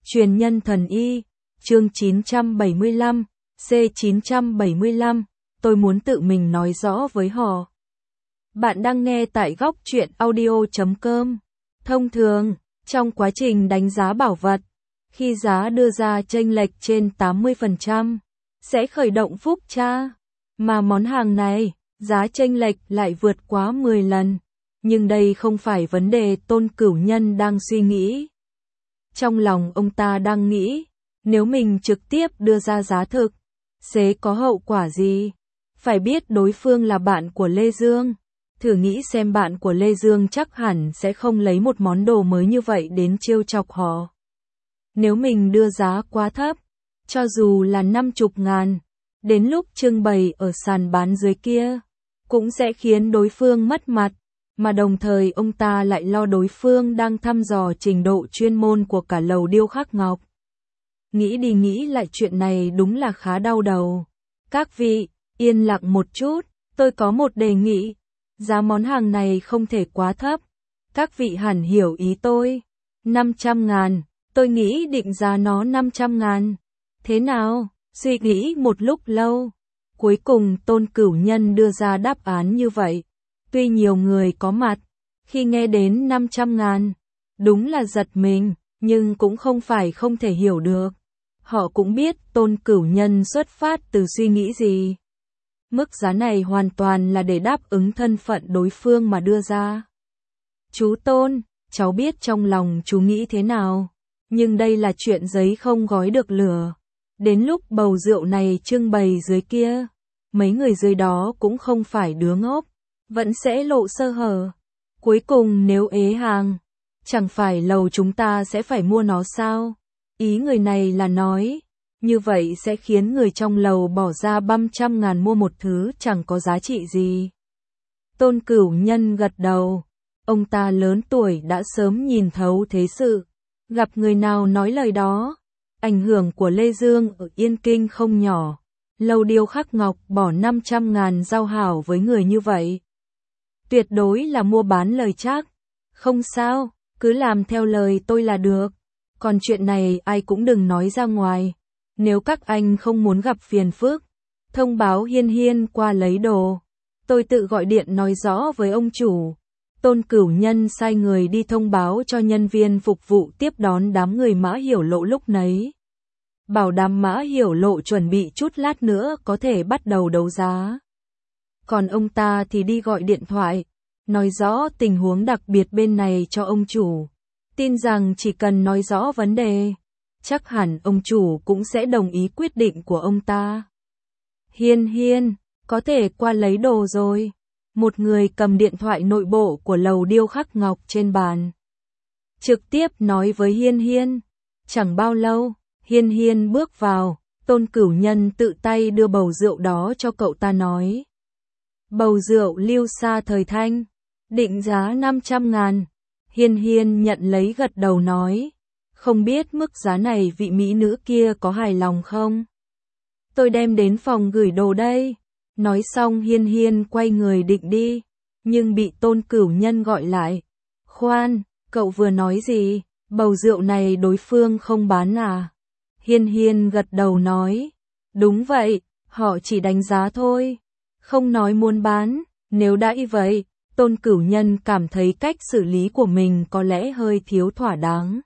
Truyền nhân thần y, chương 975, C975, tôi muốn tự mình nói rõ với họ. Bạn đang nghe tại góc truyện audio.com. Thông thường, trong quá trình đánh giá bảo vật, khi giá đưa ra chênh lệch trên 80%, sẽ khởi động phúc tra. Mà món hàng này, giá chênh lệch lại vượt quá 10 lần. Nhưng đây không phải vấn đề Tôn Cửu Nhân đang suy nghĩ. Trong lòng ông ta đang nghĩ, nếu mình trực tiếp đưa ra giá thực, sẽ có hậu quả gì? Phải biết đối phương là bạn của Lê Dương. Thử nghĩ xem, bạn của Lê Dương chắc hẳn sẽ không lấy một món đồ mới như vậy đến trêu chọc họ. Nếu mình đưa giá quá thấp, cho dù là 50.000, đến lúc trưng bày ở sàn bán dưới kia, cũng sẽ khiến đối phương mất mặt. Mà đồng thời ông ta lại lo đối phương đang thăm dò trình độ chuyên môn của cả lầu điêu khắc ngọc. Nghĩ đi nghĩ lại, chuyện này đúng là khá đau đầu. Các vị, yên lặng một chút, tôi có một đề nghị. Giá món hàng này không thể quá thấp. Các vị hẳn hiểu ý tôi. 500.000, tôi nghĩ định giá nó 500.000. Thế nào? Suy nghĩ một lúc lâu. Cuối cùng Tôn Cửu Nhân đưa ra đáp án như vậy. Tuy nhiều người có mặt, khi nghe đến 500.000, đúng là giật mình, nhưng cũng không phải không thể hiểu được. Họ cũng biết Tôn Cửu Nhân xuất phát từ suy nghĩ gì. Mức giá này hoàn toàn là để đáp ứng thân phận đối phương mà đưa ra. Chú Tôn, cháu biết trong lòng chú nghĩ thế nào, nhưng đây là chuyện giấy không gói được lửa. Đến lúc bầu rượu này trưng bày dưới kia, mấy người dưới đó cũng không phải đứa ngốc, vẫn sẽ lộ sơ hở. Cuối cùng nếu ế hàng, chẳng phải lầu chúng ta sẽ phải mua nó sao? Ý người này là nói, như vậy sẽ khiến người trong lầu bỏ ra 300.000 mua một thứ chẳng có giá trị gì. Tôn Cửu Nhân gật đầu, ông ta lớn tuổi đã sớm nhìn thấu thế sự, gặp người nào nói lời đó. Ảnh hưởng của Lê Dương ở Yên Kinh không nhỏ, lầu điêu khắc ngọc bỏ 500.000 giao hảo với người như vậy. Tuyệt đối là mua bán lời chắc. Không sao, cứ làm theo lời tôi là được. Còn chuyện này ai cũng đừng nói ra ngoài. Nếu các anh không muốn gặp phiền phức, thông báo Hiên Hiên qua lấy đồ. Tôi tự gọi điện nói rõ với ông chủ. Tôn Cửu Nhân sai người đi thông báo cho nhân viên phục vụ tiếp đón đám người Mã Hiểu Lộ lúc nấy. Bảo đảm Mã Hiểu Lộ chuẩn bị chút lát nữa có thể bắt đầu đấu giá. Còn ông ta thì đi gọi điện thoại, nói rõ tình huống đặc biệt bên này cho ông chủ. Tin rằng chỉ cần nói rõ vấn đề, chắc hẳn ông chủ cũng sẽ đồng ý quyết định của ông ta. Hiên Hiên, có thể qua lấy đồ rồi. Một người cầm điện thoại nội bộ của lầu điêu khắc ngọc trên bàn, trực tiếp nói với Hiên Hiên. Chẳng bao lâu, Hiên Hiên bước vào, Tôn Cửu Nhân tự tay đưa bầu rượu đó cho cậu ta nói. Bầu rượu Lưu Sa thời Thanh, định giá 500.000. Hiên Hiên nhận lấy gật đầu nói, không biết mức giá này vị mỹ nữ kia có hài lòng không? Tôi đem đến phòng gửi đồ đây. Nói xong Hiên Hiên quay người định đi, nhưng bị Tôn Cửu Nhân gọi lại. Khoan, cậu vừa nói gì? Bầu rượu này đối phương không bán à? Hiên Hiên gật đầu nói, đúng vậy, họ chỉ đánh giá thôi, không nói muốn bán. Nếu đã y vậy, Tôn Cửu Nhân cảm thấy cách xử lý của mình có lẽ hơi thiếu thỏa đáng,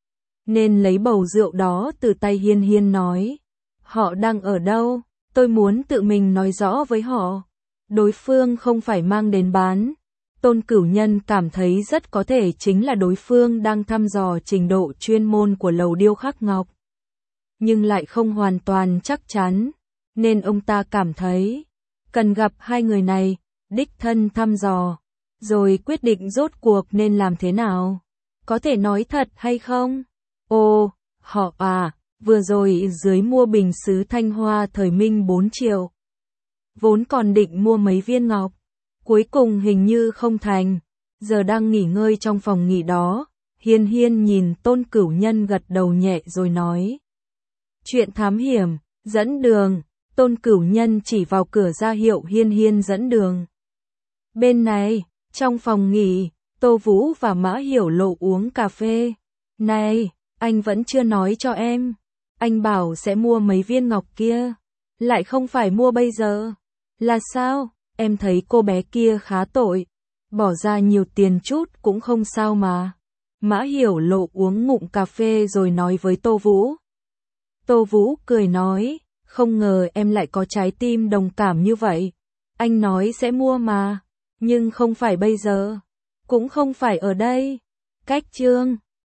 nên lấy bầu rượu đó từ tay Hiên Hiên nói, họ đang ở đâu? Tôi muốn tự mình nói rõ với họ. Đối phương không phải mang đến bán. Tôn Cửu Nhân cảm thấy rất có thể chính là đối phương đang thăm dò trình độ chuyên môn của lầu điêu khắc ngọc, nhưng lại không hoàn toàn chắc chắn, nên ông ta cảm thấy cần gặp hai người này, đích thân thăm dò, rồi quyết định rốt cuộc nên làm thế nào. Có thể nói thật hay không? Ồ, họ à, vừa rồi dưới mua bình sứ Thanh Hoa thời Minh 4 triệu. Vốn còn định mua mấy viên ngọc, cuối cùng hình như không thành. Giờ đang nghỉ ngơi trong phòng nghỉ đó, Hiên Hiên nhìn Tôn Cửu Nhân gật đầu nhẹ rồi nói. Chuyện thám hiểm, dẫn đường. Tôn Cửu Nhân chỉ vào cửa ra hiệu Hiên Hiên dẫn đường. Bên này, trong phòng nghỉ, Tô Vũ và Mã Hiểu Lộ uống cà phê. Này, Anh vẫn chưa nói cho em. Anh bảo sẽ mua mấy viên ngọc kia. Lại không phải mua bây giờ. Là sao? Em thấy cô bé kia khá tội. Bỏ ra nhiều tiền chút cũng không sao mà. Mã Hiểu Lộ uống ngụm cà phê rồi nói với Tô Vũ. Tô Vũ cười nói, không ngờ em lại có trái tim đồng cảm như vậy. Anh nói sẽ mua mà, nhưng không phải bây giờ, cũng không phải ở đây. Cách chương